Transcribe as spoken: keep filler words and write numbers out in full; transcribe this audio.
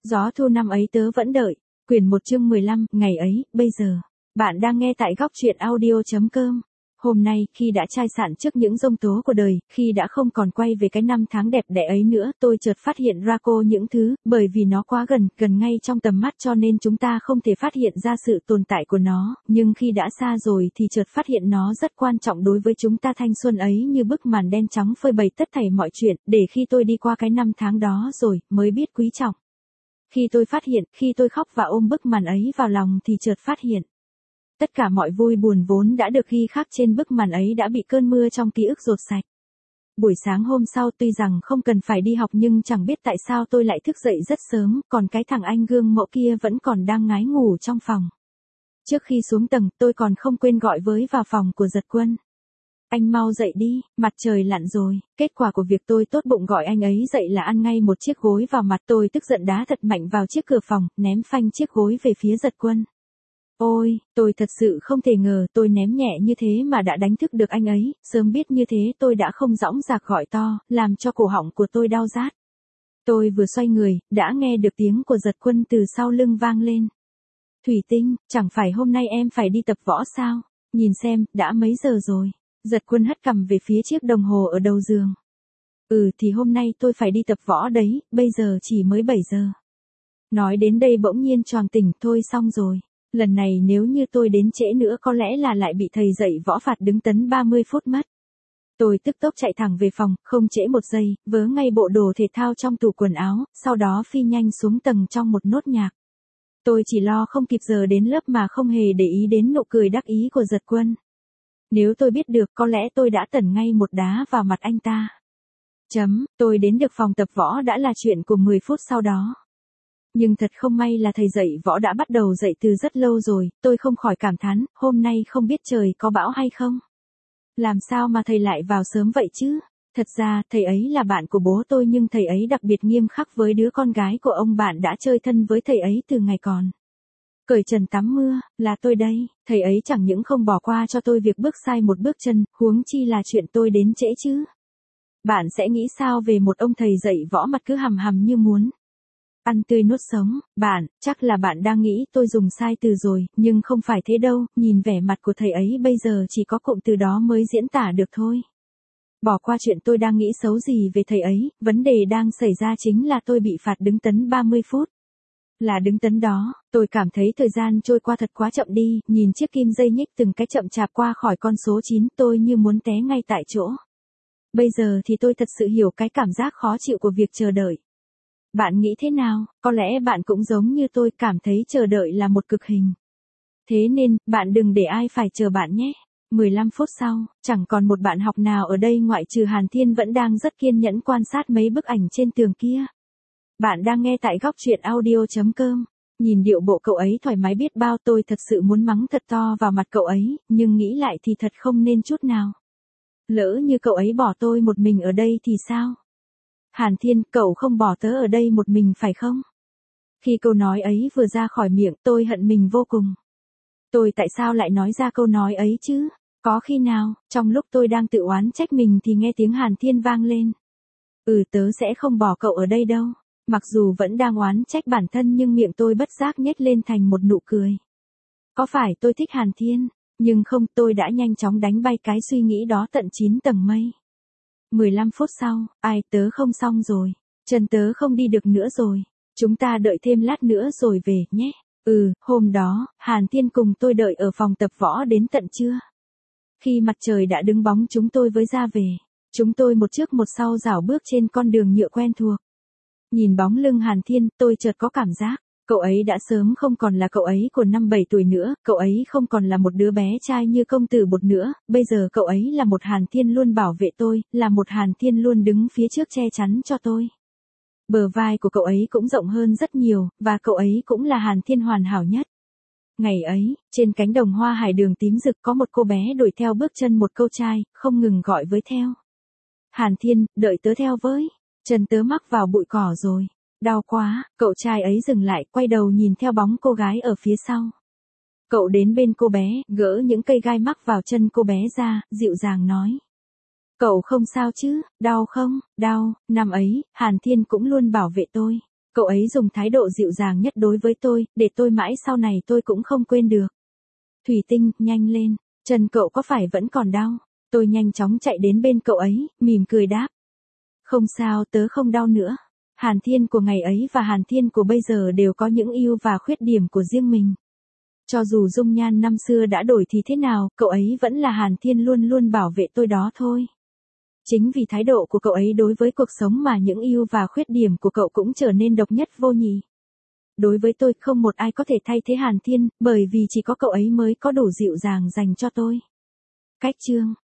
Gió thu năm ấy tớ vẫn đợi. Quyển một chương mười lăm, ngày ấy, bây giờ. Bạn đang nghe tại góc truyện audio chấm com. Hôm nay, khi đã chai sạn trước những giông tố của đời, khi đã không còn quay về cái năm tháng đẹp đẽ ấy nữa, tôi chợt phát hiện ra cô những thứ, bởi vì nó quá gần, gần ngay trong tầm mắt cho nên chúng ta không thể phát hiện ra sự tồn tại của nó, nhưng khi đã xa rồi thì chợt phát hiện nó rất quan trọng đối với chúng ta. Thanh xuân ấy như bức màn đen trắng phơi bày tất thảy mọi chuyện, để khi tôi đi qua cái năm tháng đó rồi, mới biết quý trọng. Khi tôi phát hiện, khi tôi khóc và ôm bức màn ấy vào lòng thì chợt phát hiện. Tất cả mọi vui buồn vốn đã được ghi khắc trên bức màn ấy đã bị cơn mưa trong ký ức dột sạch. Buổi sáng hôm sau tuy rằng không cần phải đi học nhưng chẳng biết tại sao tôi lại thức dậy rất sớm, còn cái thằng anh gương mẫu kia vẫn còn đang ngái ngủ trong phòng. Trước khi xuống tầng, tôi còn không quên gọi với vào phòng của Giật Quân. Anh mau dậy đi, mặt trời lặn rồi. Kết quả của việc tôi tốt bụng gọi anh ấy dậy là ăn ngay một chiếc gối vào mặt. Tôi tức giận đá thật mạnh vào chiếc cửa phòng, ném phanh chiếc gối về phía Giật Quân. Ôi, tôi thật sự không thể ngờ tôi ném nhẹ như thế mà đã đánh thức được anh ấy, sớm biết như thế tôi đã không dõng dạc gọi to, làm cho cổ họng của tôi đau rát. Tôi vừa xoay người, đã nghe được tiếng của Giật Quân từ sau lưng vang lên. Thủy Tinh, chẳng phải hôm nay em phải đi tập võ sao? Nhìn xem, đã mấy giờ rồi? Giật Quân hất cằm về phía chiếc đồng hồ ở đầu giường. Ừ thì hôm nay tôi phải đi tập võ đấy, bây giờ chỉ mới bảy giờ. Nói đến đây bỗng nhiên choàng tỉnh, thôi xong rồi. Lần này nếu như tôi đến trễ nữa có lẽ là lại bị thầy dạy võ phạt đứng tấn ba mươi phút mất. Tôi tức tốc chạy thẳng về phòng, không trễ một giây, vớ ngay bộ đồ thể thao trong tủ quần áo, sau đó phi nhanh xuống tầng trong một nốt nhạc. Tôi chỉ lo không kịp giờ đến lớp mà không hề để ý đến nụ cười đắc ý của Giật Quân. Nếu tôi biết được có lẽ tôi đã tẩn ngay một đá vào mặt anh ta. Chấm, tôi đến được phòng tập võ đã là chuyện của mười phút sau đó. Nhưng thật không may là thầy dạy võ đã bắt đầu dạy từ rất lâu rồi, tôi không khỏi cảm thán, hôm nay không biết trời có bão hay không. Làm sao mà thầy lại vào sớm vậy chứ? Thật ra, thầy ấy là bạn của bố tôi nhưng thầy ấy đặc biệt nghiêm khắc với đứa con gái của ông bạn đã chơi thân với thầy ấy từ ngày còn cởi trần tắm mưa, là tôi đây. Thầy ấy chẳng những không bỏ qua cho tôi việc bước sai một bước chân, huống chi là chuyện tôi đến trễ chứ. Bạn sẽ nghĩ sao về một ông thầy dạy võ mặt cứ hầm hầm như muốn ăn tươi nuốt sống? Bạn, chắc là bạn đang nghĩ tôi dùng sai từ rồi, nhưng không phải thế đâu, nhìn vẻ mặt của thầy ấy bây giờ chỉ có cụm từ đó mới diễn tả được thôi. Bỏ qua chuyện tôi đang nghĩ xấu gì về thầy ấy, vấn đề đang xảy ra chính là tôi bị phạt đứng tấn ba mươi phút. Là đứng tấn đó, tôi cảm thấy thời gian trôi qua thật quá chậm đi, nhìn chiếc kim dây nhích từng cái chậm chạp qua khỏi con số chín, tôi như muốn té ngay tại chỗ. Bây giờ thì tôi thật sự hiểu cái cảm giác khó chịu của việc chờ đợi. Bạn nghĩ thế nào? Có lẽ bạn cũng giống như tôi cảm thấy chờ đợi là một cực hình. Thế nên, bạn đừng để ai phải chờ bạn nhé. mười lăm phút sau, chẳng còn một bạn học nào ở đây ngoại trừ Hàn Thiên vẫn đang rất kiên nhẫn quan sát mấy bức ảnh trên tường kia. Bạn đang nghe tại góc truyện audio chấm com. Nhìn điệu bộ cậu ấy thoải mái biết bao, tôi thật sự muốn mắng thật to vào mặt cậu ấy, nhưng nghĩ lại thì thật không nên chút nào. Lỡ như cậu ấy bỏ tôi một mình ở đây thì sao? Hàn Thiên, cậu không bỏ tớ ở đây một mình phải không? Khi câu nói ấy vừa ra khỏi miệng, tôi hận mình vô cùng. Tôi tại sao lại nói ra câu nói ấy chứ? Có khi nào, trong lúc tôi đang tự oán trách mình thì nghe tiếng Hàn Thiên vang lên. Ừ, tớ sẽ không bỏ cậu ở đây đâu. Mặc dù vẫn đang oán trách bản thân nhưng miệng tôi bất giác nhếch lên thành một nụ cười. Có phải tôi thích Hàn Thiên? Nhưng không, tôi đã nhanh chóng đánh bay cái suy nghĩ đó tận chín tầng mây. mười lăm phút sau, ai, tớ không xong rồi. Chân tớ không đi được nữa rồi. Chúng ta đợi thêm lát nữa rồi về, nhé. Ừ, hôm đó, Hàn Thiên cùng tôi đợi ở phòng tập võ đến tận trưa. Khi mặt trời đã đứng bóng chúng tôi với ra về. Chúng tôi một trước một sau rảo bước trên con đường nhựa quen thuộc. Nhìn bóng lưng Hàn Thiên, tôi chợt có cảm giác, cậu ấy đã sớm không còn là cậu ấy của năm bảy tuổi nữa, cậu ấy không còn là một đứa bé trai như công tử bột nữa, bây giờ cậu ấy là một Hàn Thiên luôn bảo vệ tôi, là một Hàn Thiên luôn đứng phía trước che chắn cho tôi. Bờ vai của cậu ấy cũng rộng hơn rất nhiều, và cậu ấy cũng là Hàn Thiên hoàn hảo nhất. Ngày ấy, trên cánh đồng hoa hải đường tím rực có một cô bé đuổi theo bước chân một câu trai, không ngừng gọi với theo. Hàn Thiên, đợi tớ theo với. Chân tớ mắc vào bụi cỏ rồi. Đau quá, cậu trai ấy dừng lại, quay đầu nhìn theo bóng cô gái ở phía sau. Cậu đến bên cô bé, gỡ những cây gai mắc vào chân cô bé ra, dịu dàng nói. Cậu không sao chứ, đau không? Đau, năm ấy, Hàn Thiên cũng luôn bảo vệ tôi. Cậu ấy dùng thái độ dịu dàng nhất đối với tôi, để tôi mãi sau này tôi cũng không quên được. Thủy Tinh, nhanh lên, chân cậu có phải vẫn còn đau? Tôi nhanh chóng chạy đến bên cậu ấy, mỉm cười đáp. Không sao, tớ không đau nữa. Hàn Thiên của ngày ấy và Hàn Thiên của bây giờ đều có những ưu và khuyết điểm của riêng mình. Cho dù dung nhan năm xưa đã đổi thì thế nào, cậu ấy vẫn là Hàn Thiên luôn luôn bảo vệ tôi đó thôi. Chính vì thái độ của cậu ấy đối với cuộc sống mà những ưu và khuyết điểm của cậu cũng trở nên độc nhất vô nhị. Đối với tôi, không một ai có thể thay thế Hàn Thiên, bởi vì chỉ có cậu ấy mới có đủ dịu dàng dành cho tôi. Cách chương